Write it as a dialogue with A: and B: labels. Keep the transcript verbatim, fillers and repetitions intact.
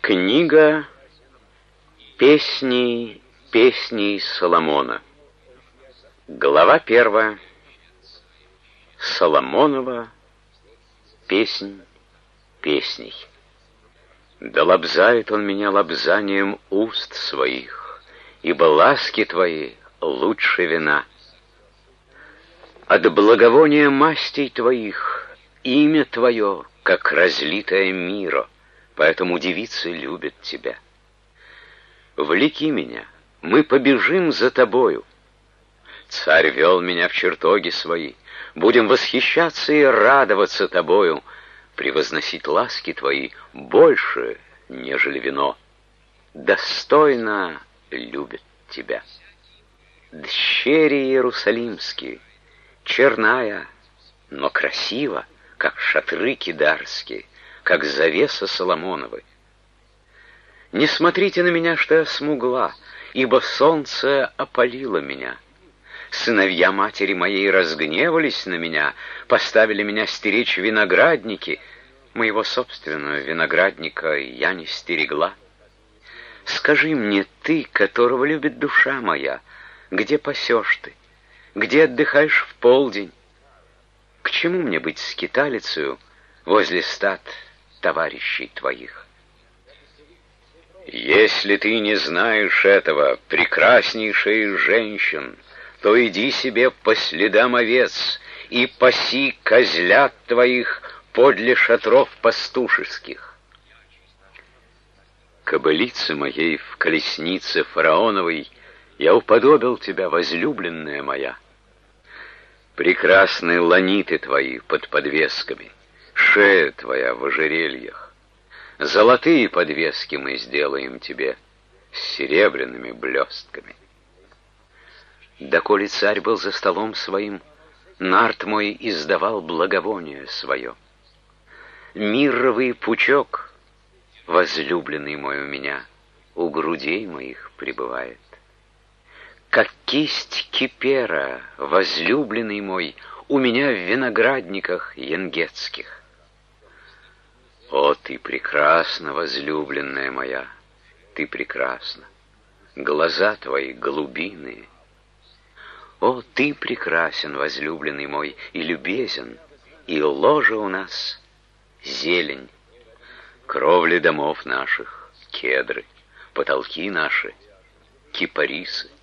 A: Книга «Песни, песней Соломона». Глава первая. Соломонова песнь песней. Да лобзает он меня лобзанием уст своих, ибо ласки твои лучше вина. От благовония мастей твоих имя твое, как разлитое миро, поэтому девицы любят тебя. Влеки меня, мы побежим за тобою. Царь вел меня в чертоги свои, будем восхищаться и радоваться тобою, превозносить ласки твои больше, нежели вино. Достойно любят тебя. Дщери иерусалимские, черная, но красива, как шатры кидарские, как завеса Соломоновы. Не смотрите на меня, что я смугла, ибо солнце опалило меня. Сыновья матери моей разгневались на меня, поставили меня стеречь виноградники. Моего собственного виноградника я не стерегла. Скажи мне, ты, которого любит душа моя, где пасешь ты, где отдыхаешь в полдень? К чему мне быть скиталицею возле стад товарищей твоих? Если ты не знаешь этого, прекраснейшая из женщин, то иди себе по следам овец и паси козлят твоих подле шатров пастушеских. Кобылице моей в колеснице фараоновой я уподобил тебя, возлюбленная моя. Прекрасные ланиты твои под подвесками, шея твоя в ожерельях. Золотые подвески мы сделаем тебе с серебряными блестками. Доколе царь был за столом своим, нарт мой издавал благовоние свое. Мирровый пучок, возлюбленный мой у меня, у грудей моих пребывает. Как кисть кипера, возлюбленный мой, у меня в виноградниках янгетских. О, ты прекрасна, возлюбленная моя, ты прекрасна. Глаза твои голубиные. О, ты прекрасен, возлюбленный мой, и любезен, и ложа у нас зелень. Кровли домов наших — кедры, потолки наши — кипарисы.